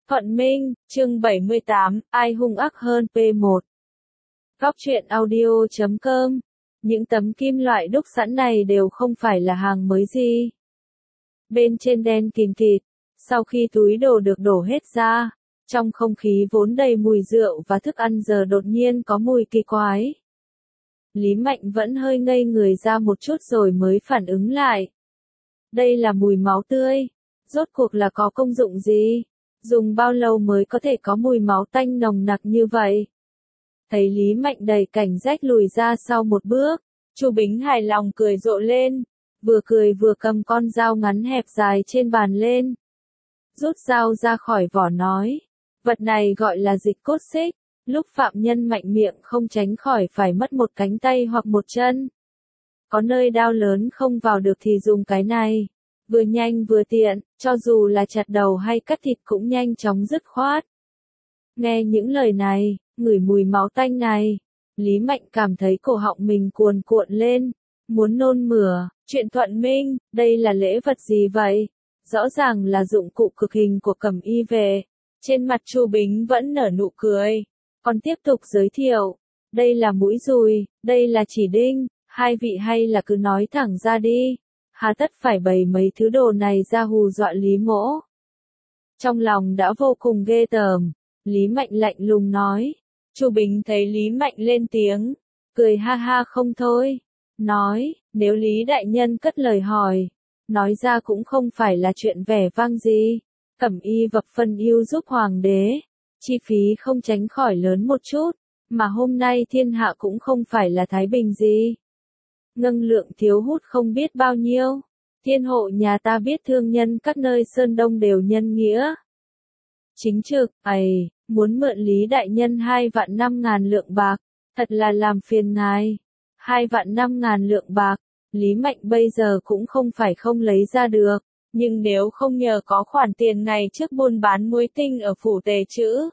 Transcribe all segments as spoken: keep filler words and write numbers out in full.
Thuận Minh, chương bảy mươi tám, ai hung ác hơn P một. Góc truyện audio chấm com. Những tấm kim loại đúc sẵn này đều không phải là hàng mới gì. Bên trên đen kìn kịt, sau khi túi đồ được đổ hết ra, trong không khí vốn đầy mùi rượu và thức ăn giờ đột nhiên có mùi kỳ quái. Lý Mạnh vẫn hơi ngây người ra một chút rồi mới phản ứng lại. Đây là mùi máu tươi, rốt cuộc là có công dụng gì? Dùng bao lâu mới có thể có mùi máu tanh nồng nặc như vậy? Thấy Lý Mạnh đầy cảnh giác lùi ra sau một bước, Chu Bính hài lòng cười rộ lên, vừa cười vừa cầm con dao ngắn hẹp dài trên bàn lên. Rút dao ra khỏi vỏ nói, vật này gọi là dịch cốt xích, lúc phạm nhân mạnh miệng không tránh khỏi phải mất một cánh tay hoặc một chân. Có nơi đao lớn không vào được thì dùng cái này. Vừa nhanh vừa tiện, cho dù là chặt đầu hay cắt thịt cũng nhanh chóng dứt khoát. Nghe những lời này, ngửi mùi máu tanh này, Lý Mạnh cảm thấy cổ họng mình cuồn cuộn lên, muốn nôn mửa. Chuyện Thuận Minh, đây là lễ vật gì vậy? Rõ ràng là dụng cụ cực hình của Cẩm Y vệ. Trên mặt Chu Bính vẫn nở nụ cười, còn tiếp tục giới thiệu, đây là mũi dùi, đây là chỉ đinh, hai vị hay là cứ nói thẳng ra đi. Hà tất phải bày mấy thứ đồ này ra hù dọa Lý Mỗ. Trong lòng đã vô cùng ghê tởm, Lý Mạnh lạnh lùng nói. Chu Bính thấy Lý Mạnh lên tiếng, cười ha ha không thôi, nói, nếu Lý đại nhân cất lời hỏi, nói ra cũng không phải là chuyện vẻ vang gì. Cẩm Y vập phân yêu giúp hoàng đế, chi phí không tránh khỏi lớn một chút, mà hôm nay thiên hạ cũng không phải là thái bình gì. Ngân lượng thiếu hút không biết bao nhiêu, thiên hộ nhà ta biết thương nhân các nơi Sơn Đông đều nhân nghĩa. Chính trực, ầy, muốn mượn Lý đại nhân hai vạn năm ngàn lượng bạc, thật là làm phiền ngài. Hai vạn năm ngàn lượng bạc, Lý Mạnh bây giờ cũng không phải không lấy ra được, nhưng nếu không nhờ có khoản tiền này trước buôn bán muối tinh ở phủ Tề Chữ,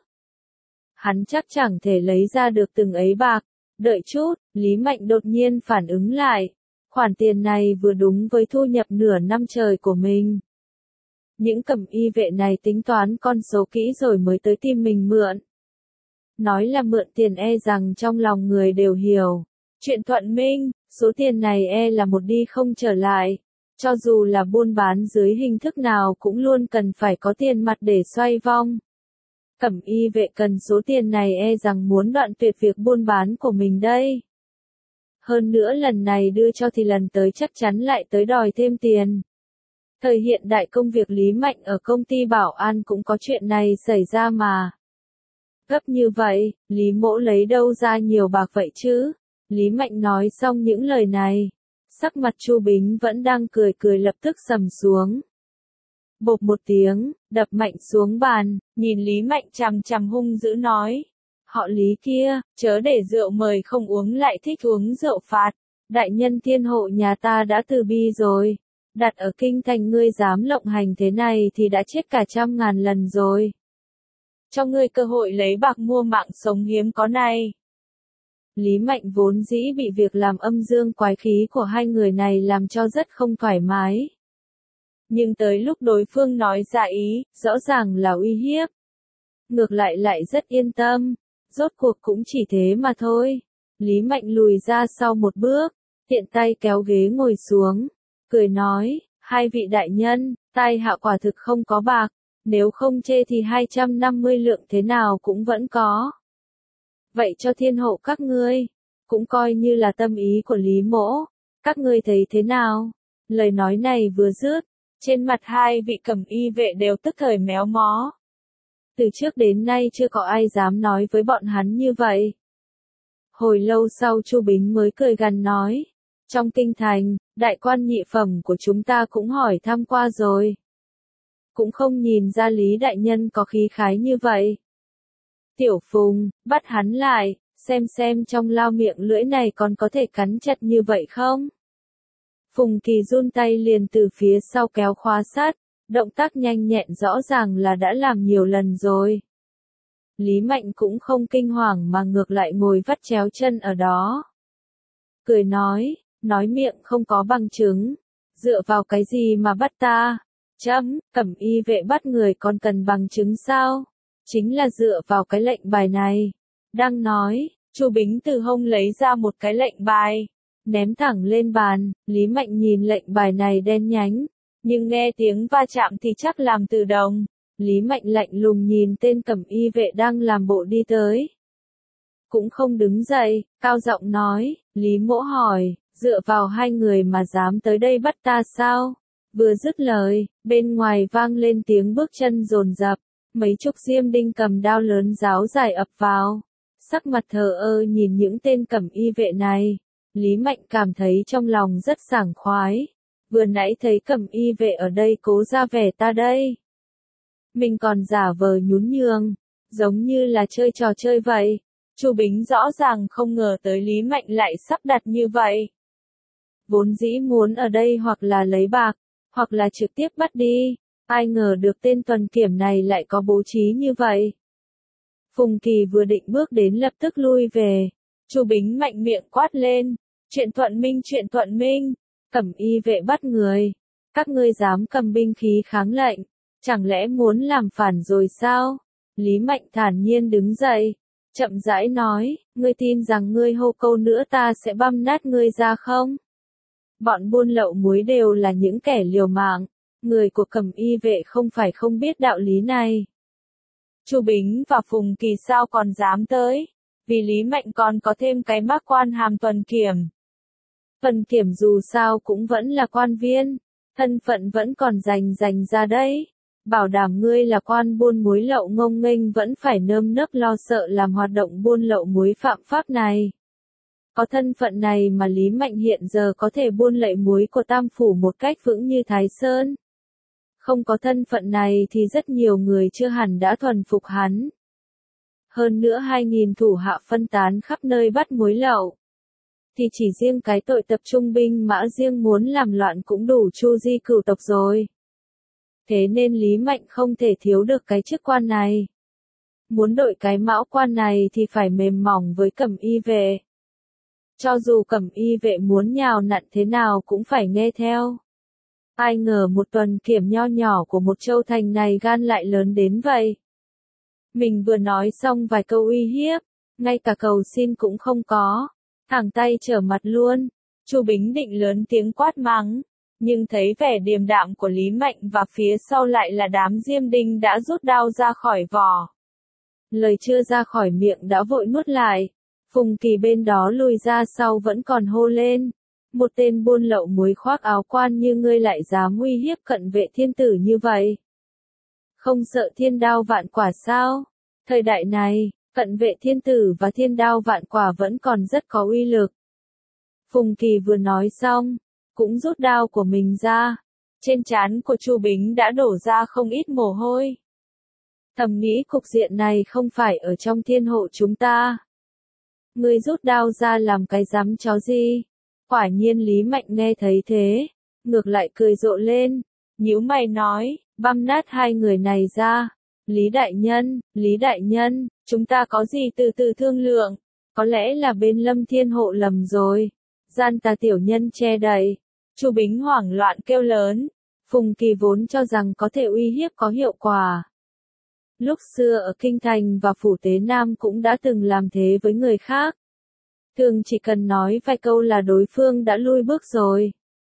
hắn chắc chẳng thể lấy ra được từng ấy bạc. Đợi chút, Lý Mạnh đột nhiên phản ứng lại. Khoản tiền này vừa đúng với thu nhập nửa năm trời của mình. Những Cẩm Y vệ này tính toán con số kỹ rồi mới tới tìm mình mượn. Nói là mượn tiền e rằng trong lòng người đều hiểu. Chuyện Thuận Minh, số tiền này e là một đi không trở lại. Cho dù là buôn bán dưới hình thức nào cũng luôn cần phải có tiền mặt để xoay vong. Cẩm Y vệ cần số tiền này e rằng muốn đoạn tuyệt việc buôn bán của mình đây. Hơn nữa lần này đưa cho thì lần tới chắc chắn lại tới đòi thêm tiền. Thời hiện đại công việc Lý Mạnh ở công ty bảo an cũng có chuyện này xảy ra mà. Gấp như vậy, Lý Mỗ lấy đâu ra nhiều bạc vậy chứ? Lý Mạnh nói xong những lời này, sắc mặt Chu Bính vẫn đang cười cười lập tức sầm xuống. Bộp một tiếng, đập mạnh xuống bàn, nhìn Lý Mạnh chằm chằm hung dữ nói. Họ Lý kia, chớ để rượu mời không uống lại thích uống rượu phạt. Đại nhân thiên hộ nhà ta đã từ bi rồi. Đặt ở kinh thành ngươi dám lộng hành thế này thì đã chết cả trăm ngàn lần rồi. Cho ngươi cơ hội lấy bạc mua mạng sống hiếm có này. Lý Mạnh vốn dĩ bị việc làm âm dương quái khí của hai người này làm cho rất không thoải mái. Nhưng tới lúc đối phương nói ra ý, rõ ràng là uy hiếp. Ngược lại lại rất yên tâm, rốt cuộc cũng chỉ thế mà thôi. Lý Mạnh lùi ra sau một bước, tiện tay kéo ghế ngồi xuống, cười nói, hai vị đại nhân, tai hạ quả thực không có bạc, nếu không chê thì hai trăm năm mươi lượng thế nào cũng vẫn có. Vậy cho thiên hộ các ngươi, cũng coi như là tâm ý của Lý Mỗ, các ngươi thấy thế nào? Lời nói này vừa dứt, trên mặt hai vị Cẩm Y vệ đều tức thời méo mó. Từ trước đến nay chưa có ai dám nói với bọn hắn như vậy. Hồi lâu sau Chu Bính mới cười gằn nói, trong kinh thành, đại quan nhị phẩm của chúng ta cũng hỏi thăm qua rồi. Cũng không nhìn ra Lý đại nhân có khí khái như vậy. Tiểu Phùng, bắt hắn lại, xem xem trong lao miệng lưỡi này còn có thể cắn chặt như vậy không? Phùng Kỳ run tay liền từ phía sau kéo khóa sắt, động tác nhanh nhẹn rõ ràng là đã làm nhiều lần rồi. Lý Mạnh cũng không kinh hoàng mà ngược lại ngồi vắt chéo chân ở đó. Cười nói, nói miệng không có bằng chứng, dựa vào cái gì mà bắt ta? Chấm, Cẩm y vệ bắt người còn cần bằng chứng sao? Chính là dựa vào cái lệnh bài này. Đang nói, Chu Bính từ hông lấy ra một cái lệnh bài, ném thẳng lên bàn. Lý Mạnh nhìn lệnh bài này đen nhánh, nhưng nghe tiếng va chạm thì chắc làm từ đồng. Lý Mạnh lạnh lùng nhìn tên cẩm y vệ đang làm bộ đi tới. Cũng không đứng dậy, cao giọng nói, Lý Mỗ hỏi, dựa vào hai người mà dám tới đây bắt ta sao? Vừa dứt lời, bên ngoài vang lên tiếng bước chân dồn dập, mấy chục diêm đinh cầm đao lớn giáo dài ập vào. Sắc mặt thờ ơ nhìn những tên cẩm y vệ này, Lý Mạnh cảm thấy trong lòng rất sảng khoái. Vừa nãy thấy cẩm y vệ ở đây cố ra vẻ ta đây. Mình còn giả vờ nhún nhường, giống như là chơi trò chơi vậy. Chu Bính rõ ràng không ngờ tới Lý Mạnh lại sắp đặt như vậy. Vốn dĩ muốn ở đây hoặc là lấy bạc, hoặc là trực tiếp bắt đi. Ai ngờ được tên tuần kiểm này lại có bố trí như vậy. Phùng Kỳ vừa định bước đến lập tức lui về. Chu Bính mạnh miệng quát lên. Chuyện thuận minh chuyện thuận minh. Cẩm y vệ bắt người. Các ngươi dám cầm binh khí kháng lệnh. Chẳng lẽ muốn làm phản rồi sao? Lý Mạnh thản nhiên đứng dậy. Chậm rãi nói, ngươi tin rằng ngươi hô câu nữa ta sẽ băm nát ngươi ra không? Bọn buôn lậu muối đều là những kẻ liều mạng. Người của Cẩm y vệ không phải không biết đạo lý này. Chu Bính và Phùng Kỳ sao còn dám tới? Vì Lý Mạnh còn có thêm cái mác quan hàm tuần kiểm. Tuần kiểm dù sao cũng vẫn là quan viên, thân phận vẫn còn dành dành ra đấy. Bảo đảm ngươi là quan buôn muối lậu ngông nghênh vẫn phải nơm nớp lo sợ làm hoạt động buôn lậu muối phạm pháp này. Có thân phận này mà Lý Mạnh hiện giờ có thể buôn lậu muối của Tam Phủ một cách vững như Thái Sơn. Không có thân phận này thì rất nhiều người chưa hẳn đã thuần phục hắn. Hơn nữa hai nghìn thủ hạ phân tán khắp nơi bắt muối lậu. Thì chỉ riêng cái tội tập trung binh mã riêng muốn làm loạn cũng đủ chu di cửu tộc rồi. Thế nên Lý Mạnh không thể thiếu được cái chức quan này. Muốn đội cái mão quan này thì phải mềm mỏng với Cẩm y vệ. Cho dù Cẩm y vệ muốn nhào nặn thế nào cũng phải nghe theo. Ai ngờ một tuần kiểm nho nhỏ của một châu thành này gan lại lớn đến vậy. Mình vừa nói xong vài câu uy hiếp, ngay cả cầu xin cũng không có. Thẳng tay trở mặt luôn. Chu Bính định lớn tiếng quát mắng. Nhưng thấy vẻ điềm đạm của Lý Mạnh và phía sau lại là đám diêm đinh đã rút đao ra khỏi vỏ. Lời chưa ra khỏi miệng đã vội nuốt lại. Phùng Kỳ bên đó lùi ra sau vẫn còn hô lên. Một tên buôn lậu muối khoác áo quan như ngươi lại dám uy hiếp cận vệ thiên tử như vậy. Không sợ thiên đao vạn quả sao? Thời đại này, cận vệ thiên tử và thiên đao vạn quả vẫn còn rất có uy lực. Phùng Kỳ vừa nói xong, cũng rút đao của mình ra. Trên trán của Chu Bính đã đổ ra không ít mồ hôi. Thầm nghĩ cục diện này không phải ở trong thiên hộ chúng ta. Ngươi rút đao ra làm cái dám chó gì? Quả nhiên Lý Mạnh nghe thấy thế, ngược lại cười rộ lên, nhíu mày nói, băm nát hai người này ra. Lý đại nhân, Lý đại nhân, chúng ta có gì từ từ thương lượng, có lẽ là bên Lâm Thiên hộ lầm rồi. Gian tà tiểu nhân che đậy. Chu Bính hoảng loạn kêu lớn. Phùng Kỳ vốn cho rằng có thể uy hiếp có hiệu quả. Lúc xưa ở Kinh Thành và Phủ Tế Nam cũng đã từng làm thế với người khác. Thường chỉ cần nói vài câu là đối phương đã lui bước rồi.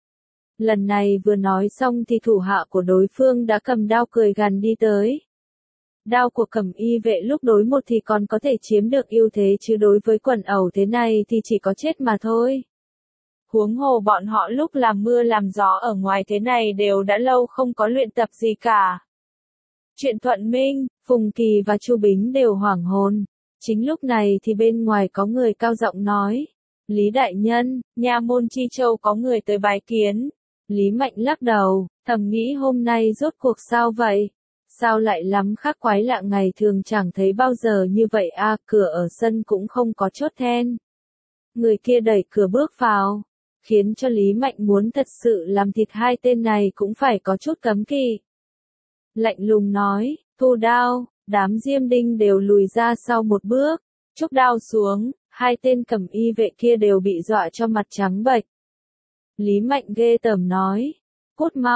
Lần này vừa nói xong thì thủ hạ của đối phương đã cầm đao cười gằn đi tới. Đao của Cẩm y vệ lúc đối một thì còn có thể chiếm được ưu thế chứ đối với quần ẩu thế này thì chỉ có chết mà thôi. Huống hồ bọn họ lúc làm mưa làm gió ở ngoài thế này đều đã lâu không có luyện tập gì cả. Chuyện thuận minh, Phùng Kỳ và Chu Bính đều hoảng hồn. Chính lúc này thì bên ngoài có người cao giọng nói. Lý đại nhân, nha môn Chi Châu có người tới bái kiến. Lý Mạnh lắc đầu, thầm nghĩ hôm nay rốt cuộc sao vậy? Sao lại lắm khác quái lạ ngày thường chẳng thấy bao giờ như vậy a à, cửa ở sân cũng không có chốt then. Người kia đẩy cửa bước vào, khiến cho Lý Mạnh muốn thật sự làm thịt hai tên này cũng phải có chút cấm kỵ. Lạnh lùng nói, thu đao, đám diêm đinh đều lùi ra sau một bước, chúc đao xuống, hai tên Cẩm y vệ kia đều bị dọa cho mặt trắng bệch. Lý Mạnh ghê tởm nói, cút mau,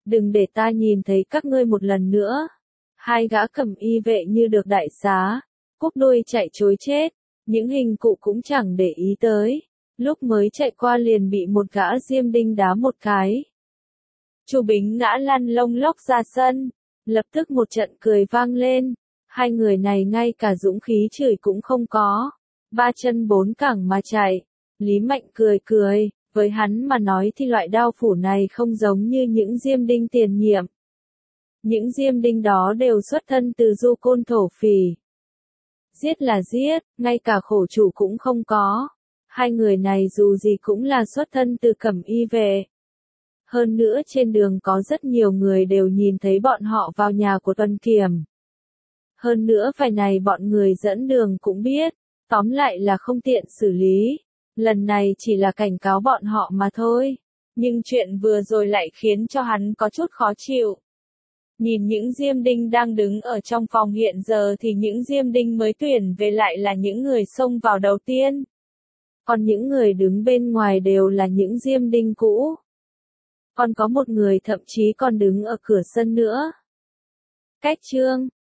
Đừng để ta nhìn thấy các ngươi một lần nữa. Hai gã cầm y vệ như được đại xá, cúp đuôi chạy trối chết, những hình cụ cũng chẳng để ý tới. Lúc mới chạy qua liền bị một gã diêm đinh đá một cái. Chu Bính ngã lăn lông lốc ra sân, lập tức một trận cười vang lên. Hai người này ngay cả dũng khí chửi cũng không có, ba chân bốn cẳng mà chạy. Lý Mạnh cười cười, với hắn mà nói thì loại đao phủ này không giống như những diêm đinh tiền nhiệm. Những diêm đinh đó đều xuất thân từ du côn thổ phỉ. Giết là giết, ngay cả khổ chủ cũng không có. Hai người này dù gì cũng là xuất thân từ cẩm y vệ. Hơn nữa trên đường có rất nhiều người đều nhìn thấy bọn họ vào nhà của Tuần Kiểm. Hơn nữa vài này bọn người dẫn đường cũng biết, tóm lại là không tiện xử lý. Lần này chỉ là cảnh cáo bọn họ mà thôi. Nhưng chuyện vừa rồi lại khiến cho hắn có chút khó chịu. Nhìn những diêm đinh đang đứng ở trong phòng hiện giờ thì những diêm đinh mới tuyển về lại là những người xông vào đầu tiên. Còn những người đứng bên ngoài đều là những diêm đinh cũ. Còn có một người thậm chí còn đứng ở cửa sân nữa. Cách chương